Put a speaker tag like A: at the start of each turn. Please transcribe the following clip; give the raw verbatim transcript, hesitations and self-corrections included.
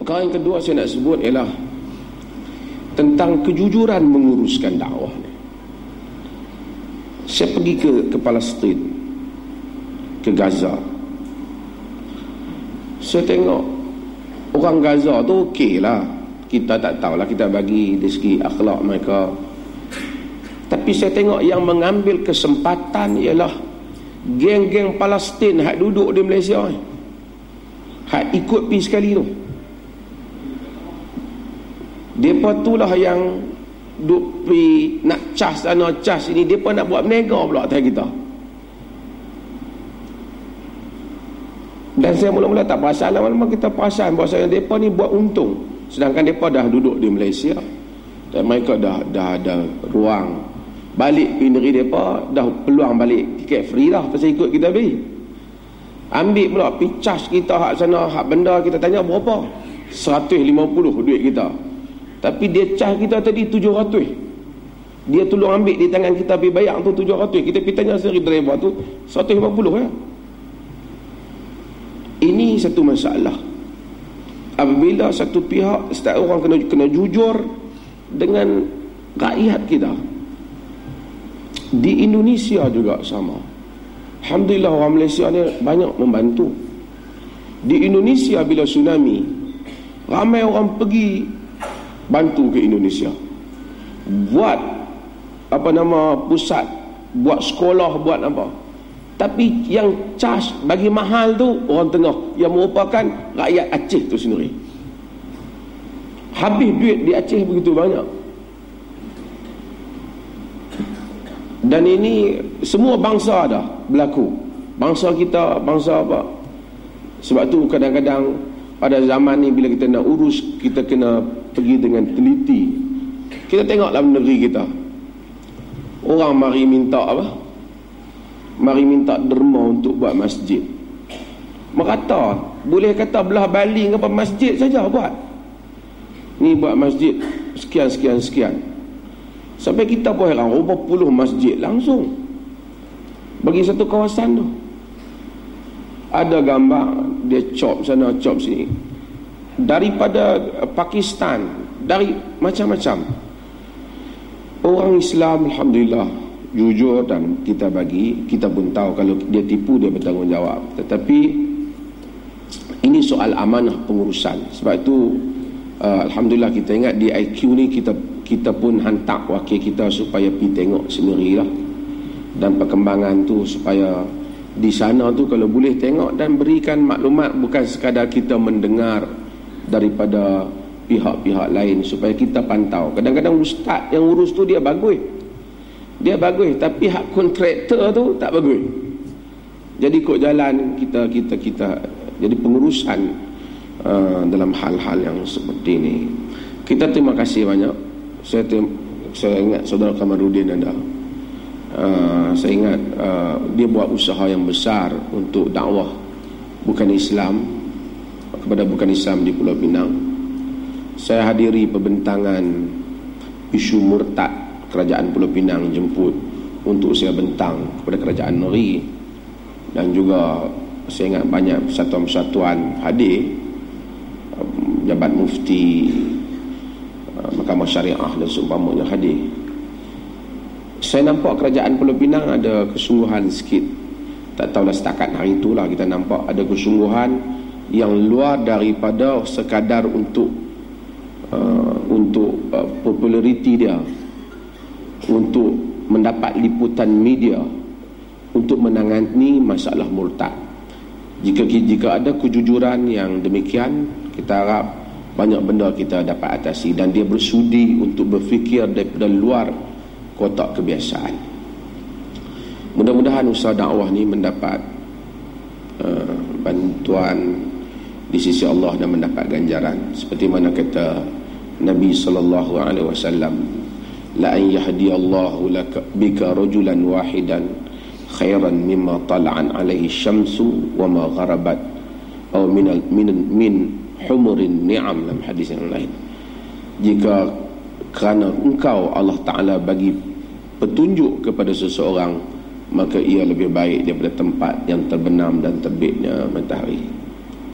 A: Perkara yang kedua saya nak sebut ialah tentang kejujuran menguruskan dakwah ni. Saya pergi ke, ke Palestin, ke Gaza. Saya tengok orang Gaza tu okey lah. Kita tak tahulah, kita bagi dari segi akhlak mereka. Tapi saya tengok yang mengambil kesempatan ialah geng-geng Palestin hak duduk di Malaysia ni, hak ikut pergi sekali tu. Mereka itulah yang duk pergi nak cas sana cas sini. Mereka nak buat berniaga pula atas kita. Dan saya mula-mula tak perasan, lama-lama kita perasan bahawa mereka ni buat untung. Sedangkan mereka dah duduk di Malaysia dan mereka dah dah ada ruang balik pergi negeri mereka, dah peluang balik tiket free lah pasal ikut kita pergi. Ambil pula pergi cas kita hak sana, hak benda kita tanya berapa, seratus lima puluh duit kita. Tapi dia cas kita tadi tujuh ratus. Dia tolong ambil di tangan kita pergi bayar tu tujuh ratus. Kita pergi tanya sendiri driver tu seratus lima puluh ya. Ini satu masalah. Apabila satu pihak, setiap orang kena kena jujur dengan rakyat kita. Di Indonesia juga sama. Alhamdulillah orang Malaysia ni banyak membantu. Di Indonesia bila tsunami, ramai orang pergi bantu ke Indonesia. Buat apa nama pusat, buat sekolah, buat apa. Tapi yang cas bagi mahal tu orang tengah, yang merupakan rakyat Aceh tu sendiri. Habis duit di Aceh begitu banyak. Dan ini semua bangsa dah berlaku. Bangsa kita, bangsa apa. Sebab tu kadang-kadang pada zaman ni bila kita nak urus, kita kena pergi dengan teliti. Kita tengoklah negeri kita. Orang mari minta apa? Mari minta derma untuk buat masjid. Merata, boleh kata belah baling apa masjid saja buat. Ni buat masjid sekian sekian sekian. Sampai kita pun heran, berapa puluh masjid langsung bagi satu kawasan tu. Ada gambar dia chop sana chop sini. Daripada Pakistan, dari macam-macam. Orang Islam alhamdulillah jujur dan kita bagi, kita pun tahu kalau dia tipu dia bertanggungjawab. Tetapi ini soal amanah pengurusan. Sebab itu uh, alhamdulillah kita ingat di I Q ni kita kita pun hantar wakil kita supaya pergi tengok sendirilah. Dan perkembangan tu supaya di sana tu kalau boleh tengok dan berikan maklumat, bukan sekadar kita mendengar daripada pihak-pihak lain, supaya kita pantau. Kadang-kadang ustaz yang urus tu dia bagus, dia bagus, tapi hak kontraktor tu tak bagus. Jadi kok jalan kita kita kita jadi pengurusan uh, dalam hal-hal yang seperti ini. Kita terima kasih banyak. Saya terima, saya ingat saudara Kamarudin ada. Uh, saya ingat uh, dia buat usaha yang besar untuk dakwah bukan Islam kepada bukan Islam di Pulau Pinang. Saya hadiri perbentangan isu murtad kerajaan Pulau Pinang jemput untuk saya bentang kepada kerajaan negeri, dan juga saya ingat banyak persatuan-persatuan hadir, jabat mufti, Mahkamah Syariah dan seumpamanya hadir. Saya nampak kerajaan Pulau Pinang ada kesungguhan sikit. Tak tahulah setakat hari itulah kita nampak ada kesungguhan yang luar daripada sekadar untuk uh, untuk uh, populariti dia, untuk mendapat liputan media, untuk menangani masalah murtad. Jika jika ada kejujuran yang demikian, kita harap banyak benda kita dapat atasi, dan dia bersudi untuk berfikir daripada luar kotak kebiasaan. Mudah-mudahan usaha dakwah ni mendapat uh, bantuan di sisi Allah dan mendapat ganjaran seperti mana kata Nabi sallallahu alaihi wasallam, la an yahdiyallahu laka bika rajulan wahidan khairan mimma tala'an alaihi syamsu wa ma gharabat atau min min min humurin ni'am, dalam hadis yang lain. Jika kerana engkau Allah Ta'ala bagi petunjuk kepada seseorang, maka ia lebih baik daripada tempat yang terbenam dan terbitnya matahari.